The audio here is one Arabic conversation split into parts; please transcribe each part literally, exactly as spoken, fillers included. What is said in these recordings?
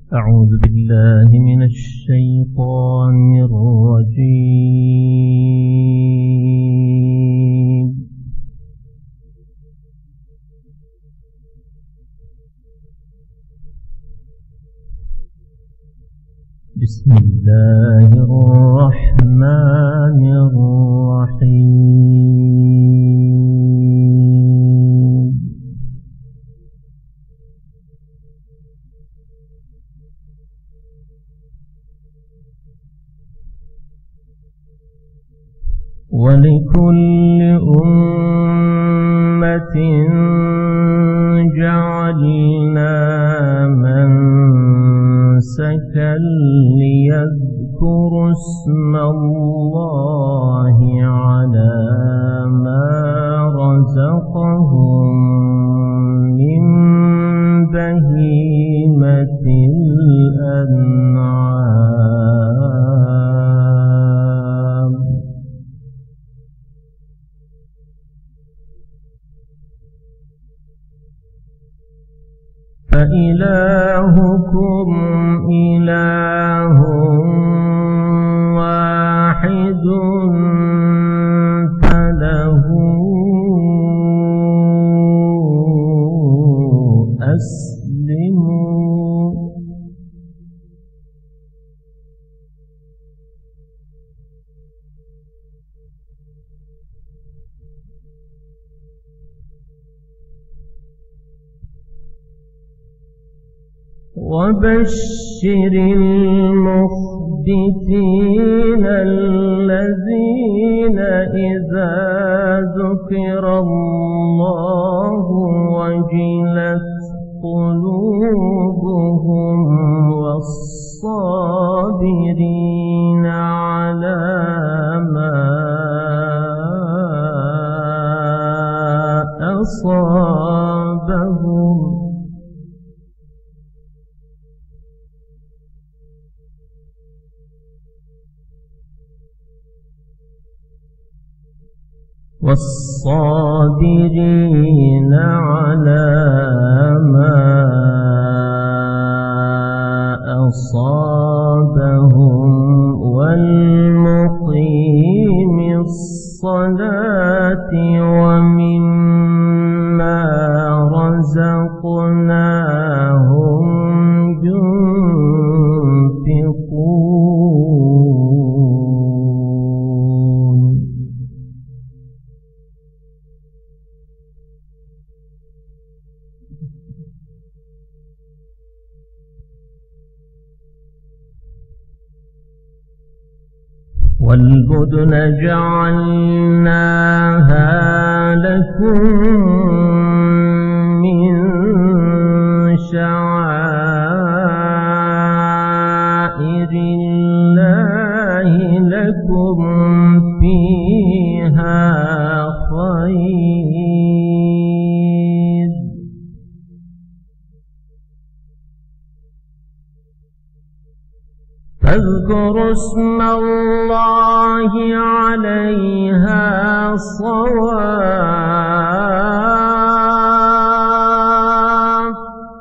أعوذ بالله من الشيطان الرجيم. بسم الله الرحمن الرحيم. ولكل أمة جعلنا منسكا ليذكروا اسم الله على ما رزقهم من بهيمة الأنعام. فإلهكم إله واحد فله أسلموا. وبشر المخبتين الذين إذا ذكر الله وجلت قلوبهم والصابرين على ما أصابهم والصابرين على ما أصابهم والمقيم الصلاة ومما رزقناهم ينفقون. والبدن جعلناها لكم من شعائر الله لكم فيها خير. فاذكروا اسم الله عليها صواف.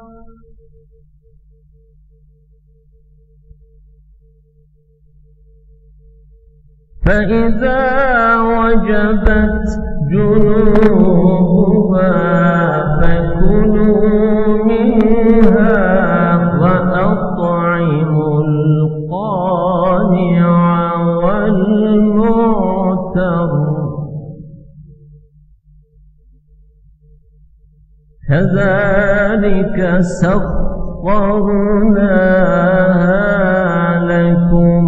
فإذا وجبت جنوبها فكلوا منها وأطعموا القانع والمعتر كذلك سخرناها لكم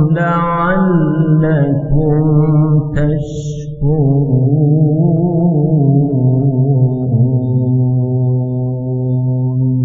لعلكم تشكرون.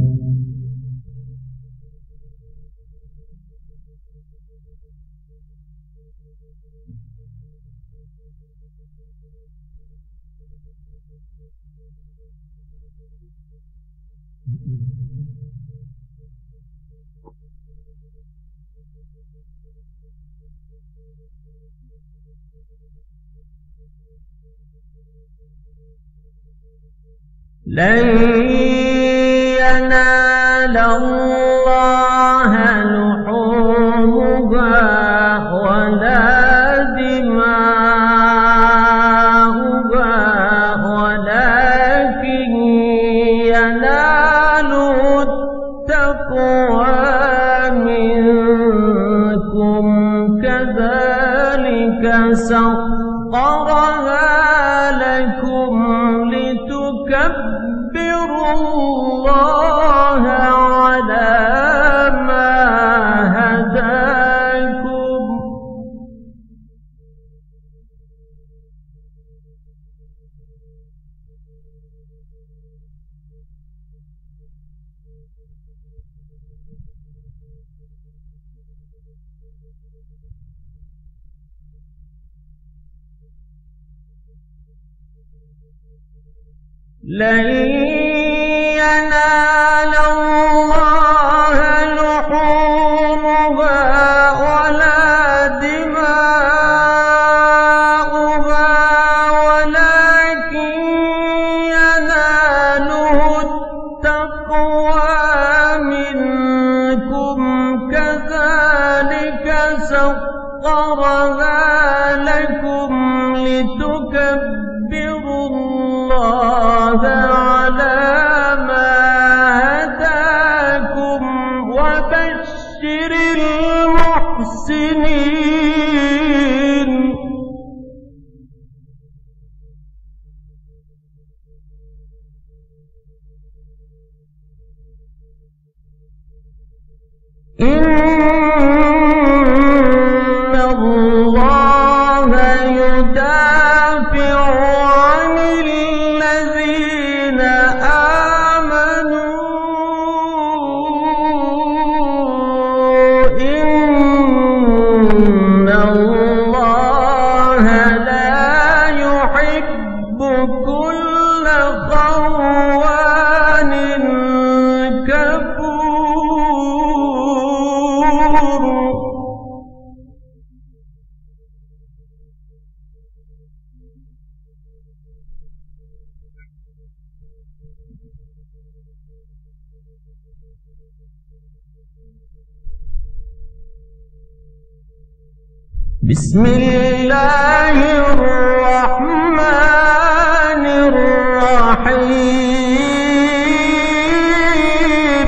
لن ينال الله التقوى منكم كذلك سخرها لكم لتكبروا الله على ما هداكم لن ينال الله لحومها ولا دماؤها ولكن يناله التقوى منكم كذلك سخرها لكم لتكبروا الله على ما هداكم وبشر المحسنين إن الله يدافع عن الذين آمنوا إن الله لا يحب كل خوان كفور بسم الله الرحمن الرحيم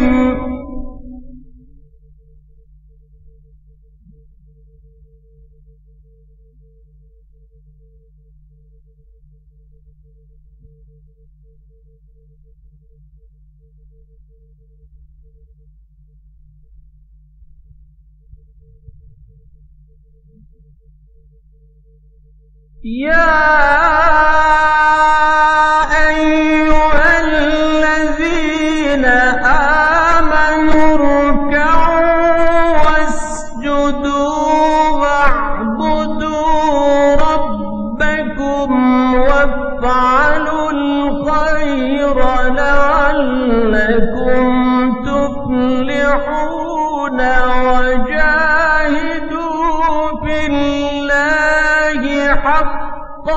يا أيها الذين آمنوا اركعوا واسجدوا واعبدوا ربكم وافعلوا الخير لعلكم تفلحون وجاهدوا في الله حق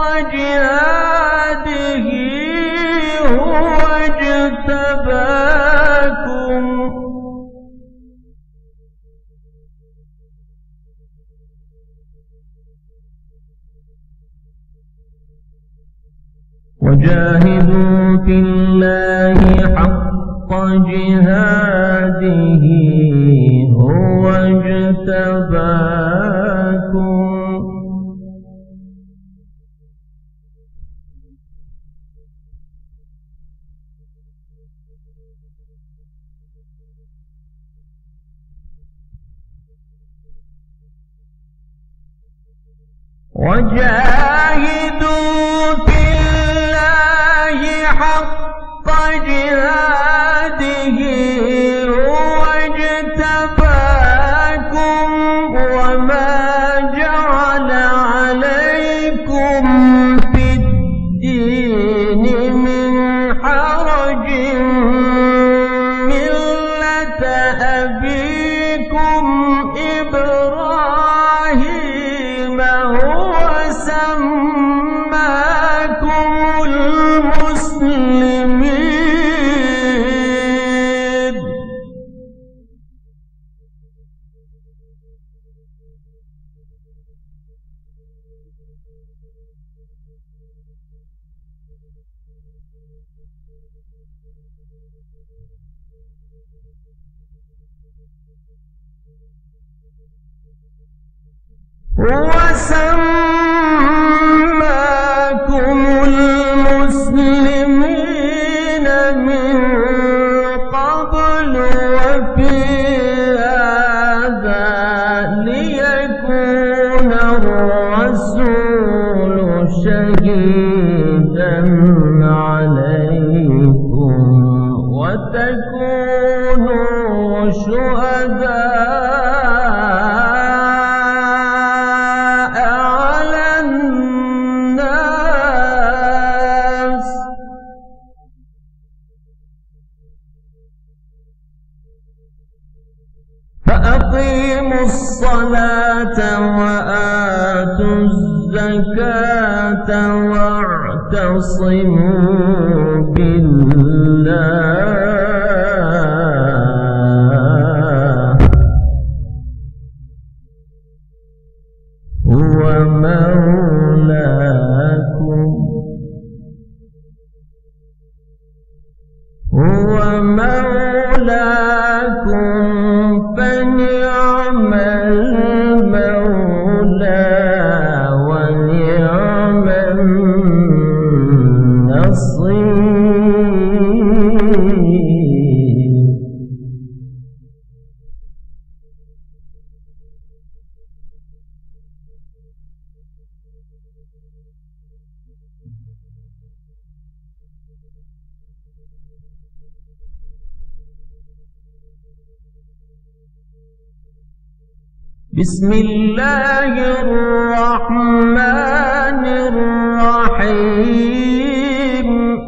جهاده هو اجتباكم وجاهدوا في الله حق جهاده هو اجتباكم وجاهدوا في الله حق جهاده هو اجتباكم وما جعل عليكم في الدين من حرج ملة أبيكم إبراهيم هو سماكم المسلمين هو سماكم المسلمين من قبل وفي هذا ليكون الرسول شهيدا عليكم وتكونوا شهداء على الناس فأقيموا الصلاة وآتوا الزكاة واعتصموا بالله هو مولاكم هو مولاكم فنعم المولى ونعم النصير. بسم الله الرحمن الرحيم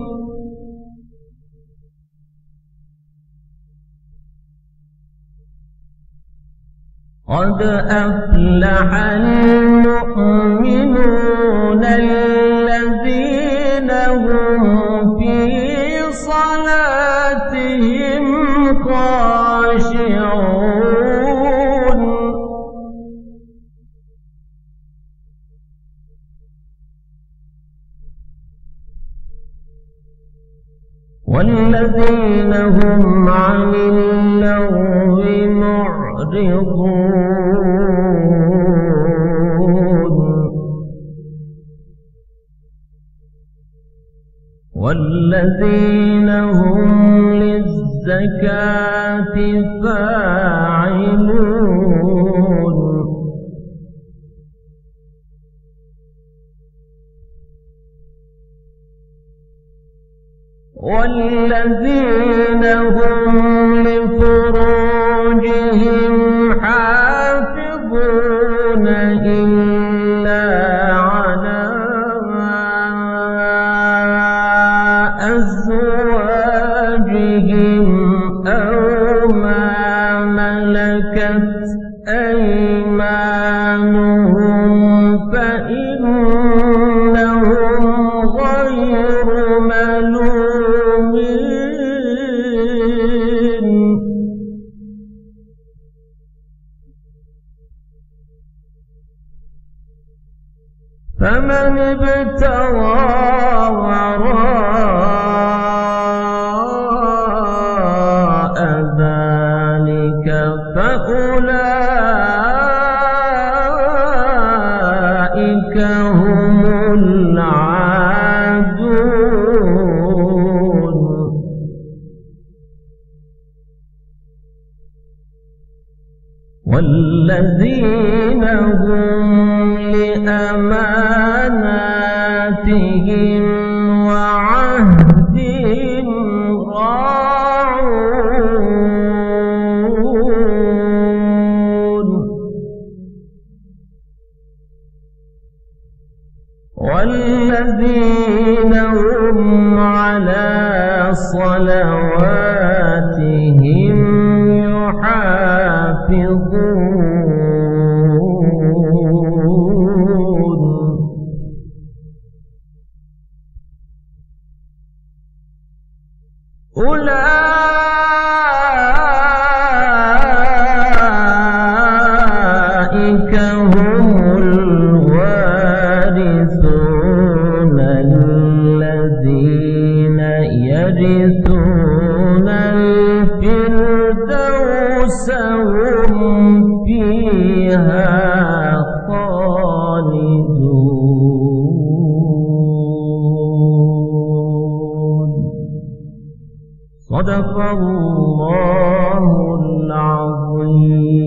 قد أفلح المؤمنون الذين هم في صلاتهم خاشعون والذين هم عن اللغو معرضون والذين هم للزكاة فاعلون والذين هم لفروجهم حافظون إلا على أزواجهم أو ما ملكت أيمانهم فإنهم غير ملومين فمن ابتغى وراء ذلك فأولئك هم العادون والذين هم لأماناتهم وعهدهم راعون والذين هم على صلواتهم يحافظون أولئك هم الوارثون الذين يرثون الفردوس هم فيها خالدون. صدق الله العظيم.